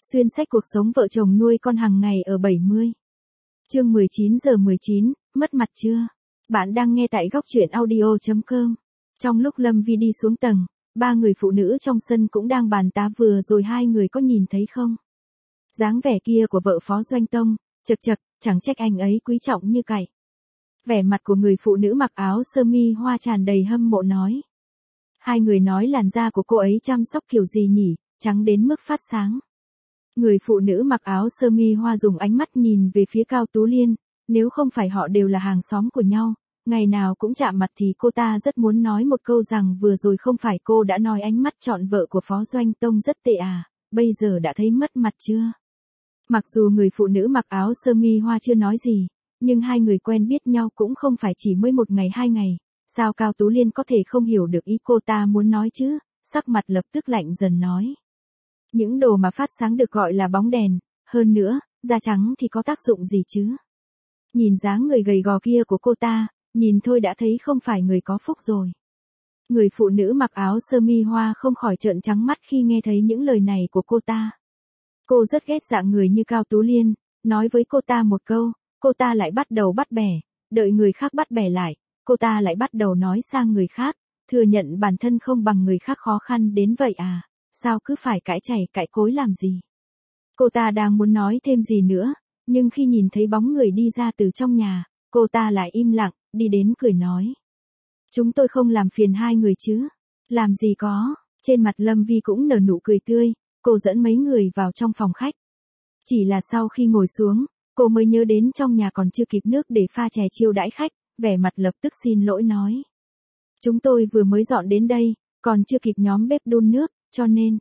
Xuyên sách cuộc sống vợ chồng nuôi con hàng ngày ở 70. Chương 19:19, mất mặt chưa? Bạn đang nghe tại góc truyện audio.com. Trong lúc Lâm Vi đi xuống tầng, ba người phụ nữ trong sân cũng đang bàn tán vừa rồi hai người có nhìn thấy không? Dáng vẻ kia của vợ Phó Doanh Tông, chật chật, chẳng trách anh ấy quý trọng như cày. Vẻ mặt của người phụ nữ mặc áo sơ mi hoa tràn đầy hâm mộ nói. Hai người nói làn da của cô ấy chăm sóc kiểu gì nhỉ, trắng đến mức phát sáng. Người phụ nữ mặc áo sơ mi hoa dùng ánh mắt nhìn về phía Cao Tú Liên, nếu không phải họ đều là hàng xóm của nhau, ngày nào cũng chạm mặt thì cô ta rất muốn nói một câu rằng vừa rồi không phải cô đã nói ánh mắt chọn vợ của Phó Doanh Tông rất tệ à, bây giờ đã thấy mất mặt chưa? Mặc dù người phụ nữ mặc áo sơ mi hoa chưa nói gì, nhưng hai người quen biết nhau cũng không phải chỉ mới một ngày hai ngày, sao Cao Tú Liên có thể không hiểu được ý cô ta muốn nói chứ, sắc mặt lập tức lạnh dần nói. Những đồ mà phát sáng được gọi là bóng đèn, hơn nữa, da trắng thì có tác dụng gì chứ? Nhìn dáng người gầy gò kia của cô ta, nhìn thôi đã thấy không phải người có phúc rồi. Người phụ nữ mặc áo sơ mi hoa không khỏi trợn trắng mắt khi nghe thấy những lời này của cô ta. Cô rất ghét dạng người như Cao Tú Liên, nói với cô ta một câu, cô ta lại bắt đầu bắt bẻ, đợi người khác bắt bẻ lại, cô ta lại bắt đầu nói sang người khác, thừa nhận bản thân không bằng người khác khó khăn đến vậy à, sao cứ phải cãi chảy cãi cối làm gì. Cô ta đang muốn nói thêm gì nữa, nhưng khi nhìn thấy bóng người đi ra từ trong nhà, cô ta lại im lặng, đi đến cười nói. Chúng tôi không làm phiền hai người chứ, làm gì có, trên mặt Lâm Vi cũng nở nụ cười tươi, cô dẫn mấy người vào trong phòng khách. Chỉ là sau khi ngồi xuống, cô mới nhớ đến trong nhà còn chưa kịp nước để pha chè chiêu đãi khách, vẻ mặt lập tức xin lỗi nói. Chúng tôi vừa mới dọn đến đây, còn chưa kịp nhóm bếp đun nước, cho nên.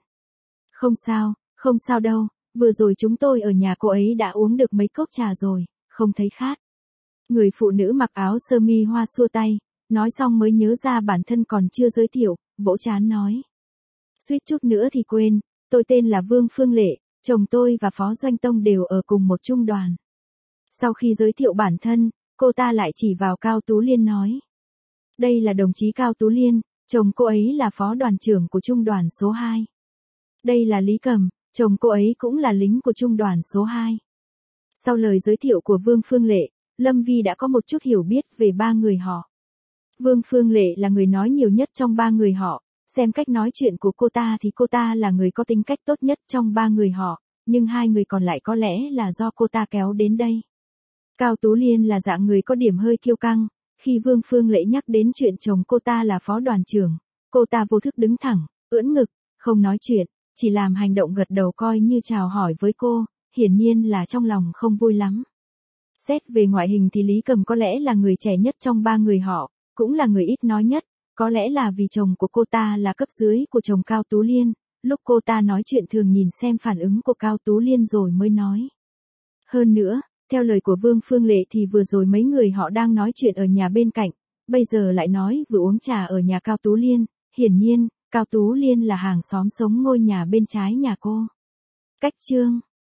Không sao đâu, vừa rồi chúng tôi ở nhà cô ấy đã uống được mấy cốc trà rồi, không thấy khát. Người phụ nữ mặc áo sơ mi hoa xua tay, nói xong mới nhớ ra bản thân còn chưa giới thiệu, vỗ trán nói. Suýt chút nữa thì quên, tôi tên là Vương Phương Lệ, chồng tôi và Phó Doanh Tông đều ở cùng một trung đoàn. Sau khi giới thiệu bản thân, cô ta lại chỉ vào Cao Tú Liên nói. Đây là đồng chí Cao Tú Liên, chồng cô ấy là phó đoàn trưởng của trung đoàn số 2. Đây là Lý Cầm, chồng cô ấy cũng là lính của trung đoàn số 2. Sau lời giới thiệu của Vương Phương Lệ, Lâm Vi đã có một chút hiểu biết về ba người họ. Vương Phương Lệ là người nói nhiều nhất trong ba người họ, xem cách nói chuyện của cô ta thì cô ta là người có tính cách tốt nhất trong ba người họ, nhưng hai người còn lại có lẽ là do cô ta kéo đến đây. Cao Tú Liên là dạng người có điểm hơi kiêu căng, khi Vương Phương Lệ nhắc đến chuyện chồng cô ta là phó đoàn trưởng, cô ta vô thức đứng thẳng, ưỡn ngực, không nói chuyện, chỉ làm hành động gật đầu coi như chào hỏi với cô, hiển nhiên là trong lòng không vui lắm. Xét về ngoại hình thì Lý Cầm có lẽ là người trẻ nhất trong ba người họ, cũng là người ít nói nhất, có lẽ là vì chồng của cô ta là cấp dưới của chồng Cao Tú Liên, lúc cô ta nói chuyện thường nhìn xem phản ứng của Cao Tú Liên rồi mới nói. Hơn nữa, theo lời của Vương Phương Lệ thì vừa rồi mấy người họ đang nói chuyện ở nhà bên cạnh, bây giờ lại nói vừa uống trà ở nhà Cao Tú Liên, hiển nhiên, Cao Tú Liên là hàng xóm sống ngôi nhà bên trái nhà cô. Cách chương